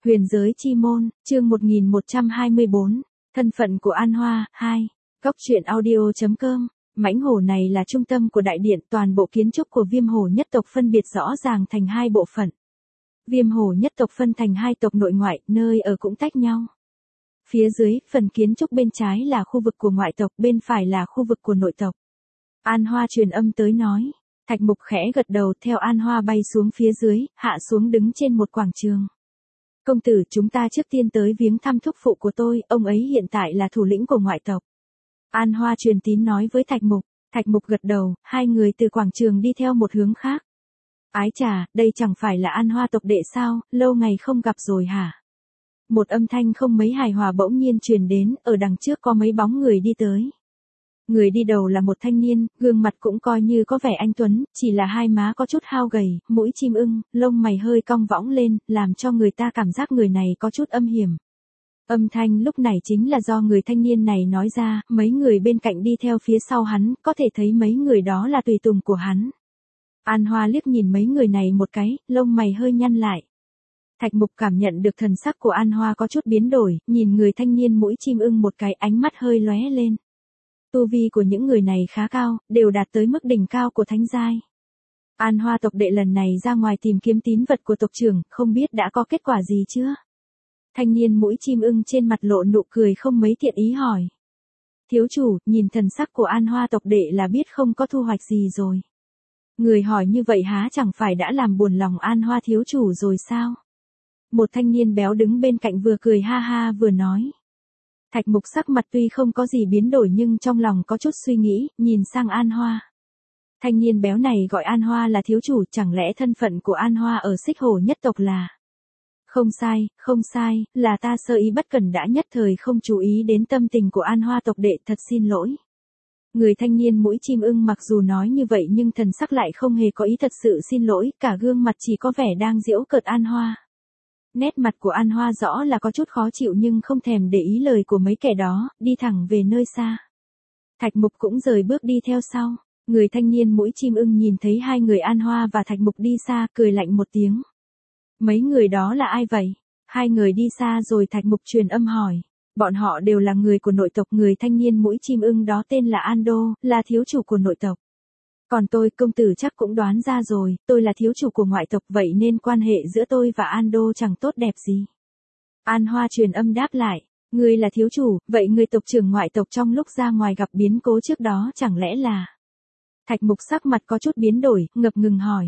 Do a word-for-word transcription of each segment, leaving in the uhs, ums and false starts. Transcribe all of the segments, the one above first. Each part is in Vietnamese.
Huyền giới chi môn, chương một nghìn một trăm hai mươi bốn, thân phận của An Hoa, hai. Góc truyện audio.com, mãnh hổ này là trung tâm của đại điện, toàn bộ kiến trúc của Viêm Hổ nhất tộc phân biệt rõ ràng thành hai bộ phận. Viêm Hổ nhất tộc phân thành hai tộc nội ngoại, nơi ở cũng tách nhau. Phía dưới, phần kiến trúc bên trái là khu vực của ngoại tộc, bên phải là khu vực của nội tộc. An Hoa truyền âm tới nói. Thạch Mục khẽ gật đầu theo An Hoa bay xuống phía dưới, hạ xuống đứng trên một quảng trường. Công tử, chúng ta trước tiên tới viếng thăm thúc phụ của tôi, ông ấy hiện tại là thủ lĩnh của ngoại tộc. An Hoa truyền tín nói với Thạch Mục. Thạch Mục gật đầu, hai người từ quảng trường đi theo một hướng khác. Ái chà, đây chẳng phải là An Hoa tộc đệ sao, lâu ngày không gặp rồi hả? Một âm thanh không mấy hài hòa bỗng nhiên truyền đến, ở đằng trước có mấy bóng người đi tới. Người đi đầu là một thanh niên, gương mặt cũng coi như có vẻ anh tuấn, chỉ là hai má có chút hao gầy, mũi chim ưng, lông mày hơi cong võng lên, làm cho người ta cảm giác người này có chút âm hiểm. Âm thanh lúc này chính là do người thanh niên này nói ra, mấy người bên cạnh đi theo phía sau hắn, có thể thấy mấy người đó là tùy tùng của hắn. An Hoa liếc nhìn mấy người này một cái, lông mày hơi nhăn lại. Thạch Mục cảm nhận được thần sắc của An Hoa có chút biến đổi, nhìn người thanh niên mũi chim ưng một cái, ánh mắt hơi lóe lên. Tu vi của những người này khá cao, đều đạt tới mức đỉnh cao của thánh giai. An Hoa tộc đệ lần này ra ngoài tìm kiếm tín vật của tộc trưởng, không biết đã có kết quả gì chưa? Thanh niên mũi chim ưng trên mặt lộ nụ cười không mấy thiện ý hỏi. Thiếu chủ, nhìn thần sắc của An Hoa tộc đệ là biết không có thu hoạch gì rồi. Người hỏi như vậy há chẳng phải đã làm buồn lòng An Hoa thiếu chủ rồi sao? Một thanh niên béo đứng bên cạnh vừa cười ha ha vừa nói. Thạch Mục sắc mặt tuy không có gì biến đổi nhưng trong lòng có chút suy nghĩ, nhìn sang An Hoa. Thanh niên béo này gọi An Hoa là thiếu chủ, chẳng lẽ thân phận của An Hoa ở Xích Hổ nhất tộc là... Không sai, không sai, là ta sơ ý bất cẩn đã nhất thời không chú ý đến tâm tình của An Hoa tộc đệ, thật xin lỗi. Người thanh niên mũi chim ưng mặc dù nói như vậy nhưng thần sắc lại không hề có ý thật sự xin lỗi, cả gương mặt chỉ có vẻ đang giễu cợt An Hoa. Nét mặt của An Hoa rõ là có chút khó chịu nhưng không thèm để ý lời của mấy kẻ đó, đi thẳng về nơi xa. Thạch Mục cũng rời bước đi theo sau. Người thanh niên mũi chim ưng nhìn thấy hai người An Hoa và Thạch Mục đi xa, cười lạnh một tiếng. Mấy người đó là ai vậy? Hai người đi xa rồi Thạch Mục truyền âm hỏi. Bọn họ đều là người của nội tộc, người thanh niên mũi chim ưng đó tên là An Đô, là thiếu chủ của nội tộc. Còn tôi, công tử chắc cũng đoán ra rồi, tôi là thiếu chủ của ngoại tộc, vậy nên quan hệ giữa tôi và An Đô chẳng tốt đẹp gì. An Hoa truyền âm đáp lại, ngươi là thiếu chủ, vậy người tộc trưởng ngoại tộc trong lúc ra ngoài gặp biến cố trước đó chẳng lẽ là... Thạch Mục sắc mặt có chút biến đổi, ngập ngừng hỏi.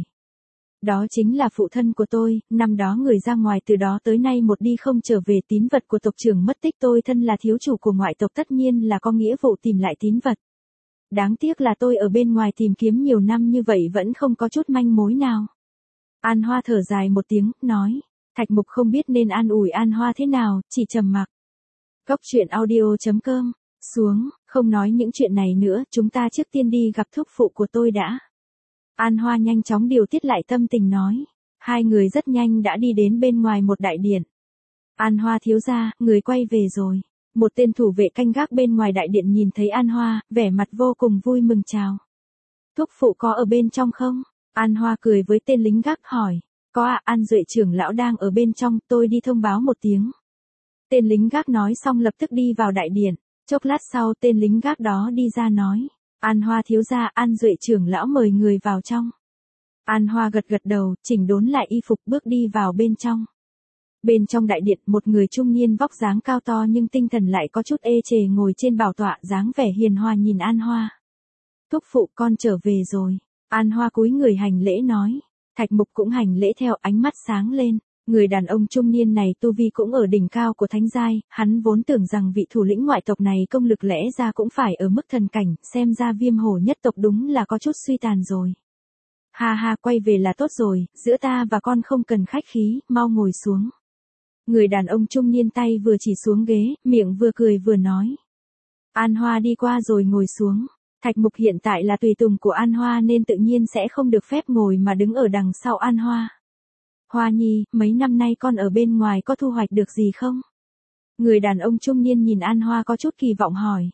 Đó chính là phụ thân của tôi, năm đó người ra ngoài từ đó tới nay một đi không trở về, tín vật của tộc trưởng mất tích, tôi thân là thiếu chủ của ngoại tộc tất nhiên là có nghĩa vụ tìm lại tín vật. Đáng tiếc là tôi ở bên ngoài tìm kiếm nhiều năm như vậy vẫn không có chút manh mối nào. An Hoa thở dài một tiếng, nói. Thạch Mục không biết nên an ủi An Hoa thế nào, chỉ trầm mặc. Góc truyện audio.com, xuống, không nói những chuyện này nữa, chúng ta trước tiên đi gặp thúc phụ của tôi đã. An Hoa nhanh chóng điều tiết lại tâm tình nói. Hai người rất nhanh đã đi đến bên ngoài một đại điện. An Hoa thiếu gia, người quay về rồi. Một tên thủ vệ canh gác bên ngoài đại điện nhìn thấy An Hoa, vẻ mặt vô cùng vui mừng chào. Thúc phụ có ở bên trong không? An Hoa cười với tên lính gác hỏi. Có ạ, An Duệ trưởng lão đang ở bên trong, tôi đi thông báo một tiếng. Tên lính gác nói xong lập tức đi vào đại điện. Chốc lát sau tên lính gác đó đi ra nói. An Hoa thiếu gia, An Duệ trưởng lão mời người vào trong. An Hoa gật gật đầu, chỉnh đốn lại y phục bước đi vào bên trong. Bên trong đại điện, một người trung niên vóc dáng cao to nhưng tinh thần lại có chút ê chề ngồi trên bảo tọa, dáng vẻ hiền hòa nhìn An Hoa. Thúc phụ, con trở về rồi. An Hoa cúi người hành lễ nói. Thạch Mục cũng hành lễ theo, ánh mắt sáng lên. Người đàn ông trung niên này tu vi cũng ở đỉnh cao của thánh giai, hắn vốn tưởng rằng vị thủ lĩnh ngoại tộc này công lực lẽ ra cũng phải ở mức thần cảnh, xem ra Viêm Hổ nhất tộc đúng là có chút suy tàn rồi. Ha ha, quay về là tốt rồi, giữa ta và con không cần khách khí, mau ngồi xuống. Người đàn ông trung niên tay vừa chỉ xuống ghế, miệng vừa cười vừa nói. An Hoa đi qua rồi ngồi xuống. Thạch Mục hiện tại là tùy tùng của An Hoa nên tự nhiên sẽ không được phép ngồi mà đứng ở đằng sau An Hoa. Hoa nhi, mấy năm nay con ở bên ngoài có thu hoạch được gì không? Người đàn ông trung niên nhìn An Hoa có chút kỳ vọng hỏi.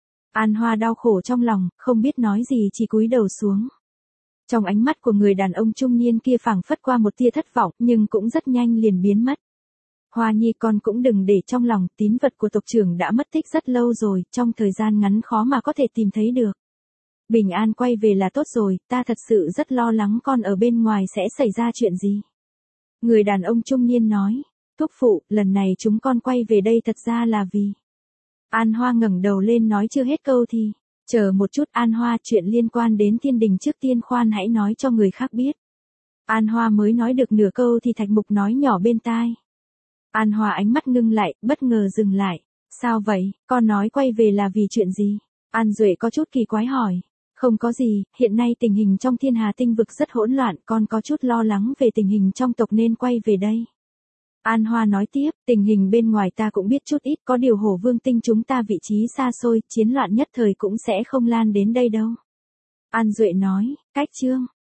An Hoa đau khổ trong lòng, không biết nói gì chỉ cúi đầu xuống. Trong ánh mắt của người đàn ông trung niên kia phảng phất qua một tia thất vọng nhưng cũng rất nhanh liền biến mất. Hoa Nhi con cũng đừng để trong lòng, tín vật của tộc trưởng đã mất tích rất lâu rồi, trong thời gian ngắn khó mà có thể tìm thấy được. Bình an quay về là tốt rồi, ta thật sự rất lo lắng con ở bên ngoài sẽ xảy ra chuyện gì. Người đàn ông trung niên nói, thúc phụ, lần này chúng con quay về đây thật ra là vì... An Hoa ngẩng đầu lên nói chưa hết câu thì, chờ một chút An Hoa, chuyện liên quan đến thiên đình trước tiên khoan hãy nói cho người khác biết. An Hoa mới nói được nửa câu thì Thạch Mục nói nhỏ bên tai. An Hoa ánh mắt ngưng lại, bất ngờ dừng lại. Sao vậy, con nói quay về là vì chuyện gì? An Duệ có chút kỳ quái hỏi. Không có gì, hiện nay tình hình trong thiên hà tinh vực rất hỗn loạn, con có chút lo lắng về tình hình trong tộc nên quay về đây. An Hoa nói tiếp, tình hình bên ngoài ta cũng biết chút ít, có điều Hổ Vương tinh chúng ta vị trí xa xôi, chiến loạn nhất thời cũng sẽ không lan đến đây đâu. An Duệ nói, cách chương.